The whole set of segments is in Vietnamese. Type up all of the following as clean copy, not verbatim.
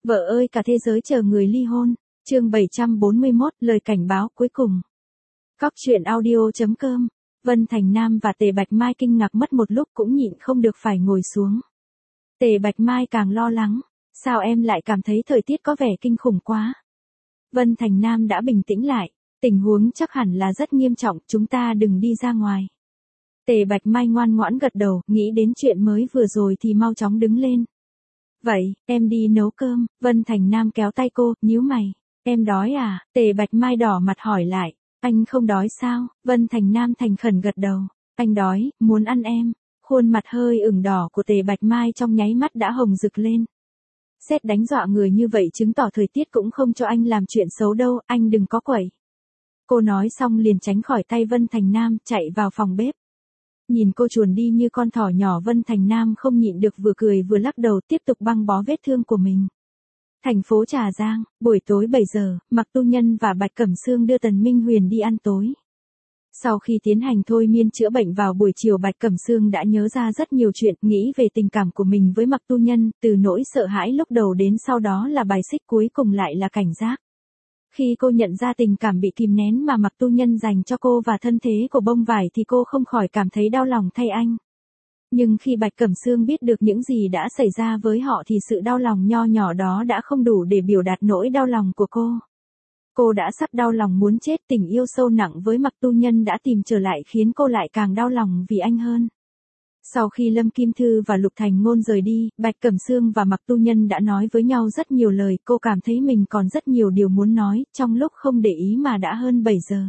Vợ ơi cả thế giới chờ người ly hôn. Chương 741, lời cảnh báo cuối cùng. Cóc truyện audio.com. Vân Thành Nam và Tề Bạch Mai kinh ngạc mất một lúc cũng nhịn không được phải ngồi xuống. Tề Bạch Mai càng lo lắng. Sao em lại cảm thấy thời tiết có vẻ kinh khủng quá? Vân Thành Nam đã bình tĩnh lại. Tình huống chắc hẳn là rất nghiêm trọng, chúng ta đừng đi ra ngoài. Tề Bạch Mai ngoan ngoãn gật đầu, nghĩ đến chuyện mới vừa rồi thì mau chóng đứng lên. Vậy, em đi nấu cơm. Vân Thành Nam kéo tay cô, nhíu mày. Em đói à? Tề Bạch Mai đỏ mặt hỏi lại. Anh không đói sao? Vân Thành Nam thành khẩn gật đầu. Anh đói, muốn ăn em. Khuôn mặt hơi ửng đỏ của Tề Bạch Mai trong nháy mắt đã hồng rực lên. Sét đánh dọa người như vậy chứng tỏ thời tiết cũng không cho anh làm chuyện xấu đâu, anh đừng có quẩy. Cô nói xong liền tránh khỏi tay Vân Thành Nam, chạy vào phòng bếp. Nhìn cô chuồn đi như con thỏ nhỏ, Vân Thành Nam không nhịn được vừa cười vừa lắc đầu, tiếp tục băng bó vết thương của mình. Thành phố Trà Giang, buổi tối 7 giờ, Mạc Tu Nhân và Bạch Cẩm Sương đưa Tần Minh Huyền đi ăn tối. Sau khi tiến hành thôi miên chữa bệnh vào buổi chiều, Bạch Cẩm Sương đã nhớ ra rất nhiều chuyện, nghĩ về tình cảm của mình với Mạc Tu Nhân, từ nỗi sợ hãi lúc đầu đến sau đó là bài xích, cuối cùng lại là cảnh giác. Khi cô nhận ra tình cảm bị kìm nén mà Mạc Tu Nhân dành cho cô và thân thế của bông vải thì cô không khỏi cảm thấy đau lòng thay anh. Nhưng khi Bạch Cẩm Sương biết được những gì đã xảy ra với họ thì sự đau lòng nho nhỏ đó đã không đủ để biểu đạt nỗi đau lòng của cô. Cô đã sắp đau lòng muốn chết, tình yêu sâu nặng với Mạc Tu Nhân đã tìm trở lại khiến cô lại càng đau lòng vì anh hơn. Sau khi Lâm Kim Thư và Lục Thành Ngôn rời đi, Bạch Cẩm Sương và Mạc Tu Nhân đã nói với nhau rất nhiều lời, cô cảm thấy mình còn rất nhiều điều muốn nói, trong lúc không để ý mà đã hơn 7 giờ.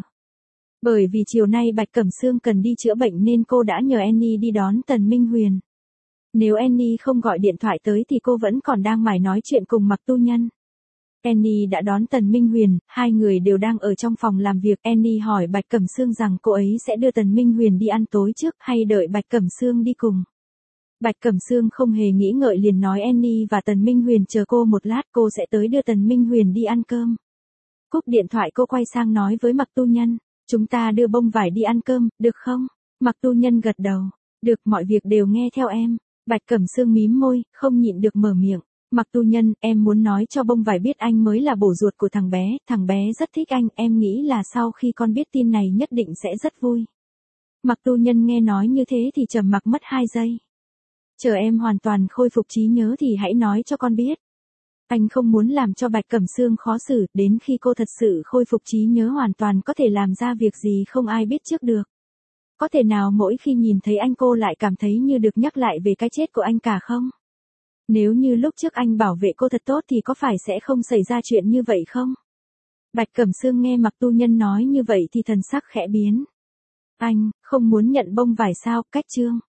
Bởi vì chiều nay Bạch Cẩm Sương cần đi chữa bệnh nên cô đã nhờ Annie đi đón Tần Minh Huyền. Nếu Annie không gọi điện thoại tới thì cô vẫn còn đang mải nói chuyện cùng Mạc Tu Nhân. Annie đã đón Tần Minh Huyền, hai người đều đang ở trong phòng làm việc. Annie hỏi Bạch Cẩm Sương rằng cô ấy sẽ đưa Tần Minh Huyền đi ăn tối trước hay đợi Bạch Cẩm Sương đi cùng. Bạch Cẩm Sương không hề nghĩ ngợi liền nói Annie và Tần Minh Huyền chờ cô một lát, cô sẽ tới đưa Tần Minh Huyền đi ăn cơm. Cúp điện thoại cô quay sang nói với Mạc Tu Nhân, chúng ta đưa bông vải đi ăn cơm, được không? Mạc Tu Nhân gật đầu, được, mọi việc đều nghe theo em. Bạch Cẩm Sương mím môi, không nhịn được mở miệng. Mạc Tu Nhân, em muốn nói cho bông vải biết anh mới là bổ ruột của thằng bé rất thích anh, em nghĩ là sau khi con biết tin này nhất định sẽ rất vui. Mạc Tu Nhân nghe nói như thế thì trầm mặc mất 2 giây. Chờ em hoàn toàn khôi phục trí nhớ thì hãy nói cho con biết. Anh không muốn làm cho Bạch Cẩm Sương khó xử, đến khi cô thật sự khôi phục trí nhớ hoàn toàn có thể làm ra việc gì không ai biết trước được. Có thể nào mỗi khi nhìn thấy anh cô lại cảm thấy như được nhắc lại về cái chết của anh cả không? Nếu như lúc trước anh bảo vệ cô thật tốt thì có phải sẽ không xảy ra chuyện như vậy không? Bạch Cẩm Sương nghe Mạc Tu Nhân nói như vậy thì thần sắc khẽ biến. Anh, không muốn nhận bông vải sao? Cách chương.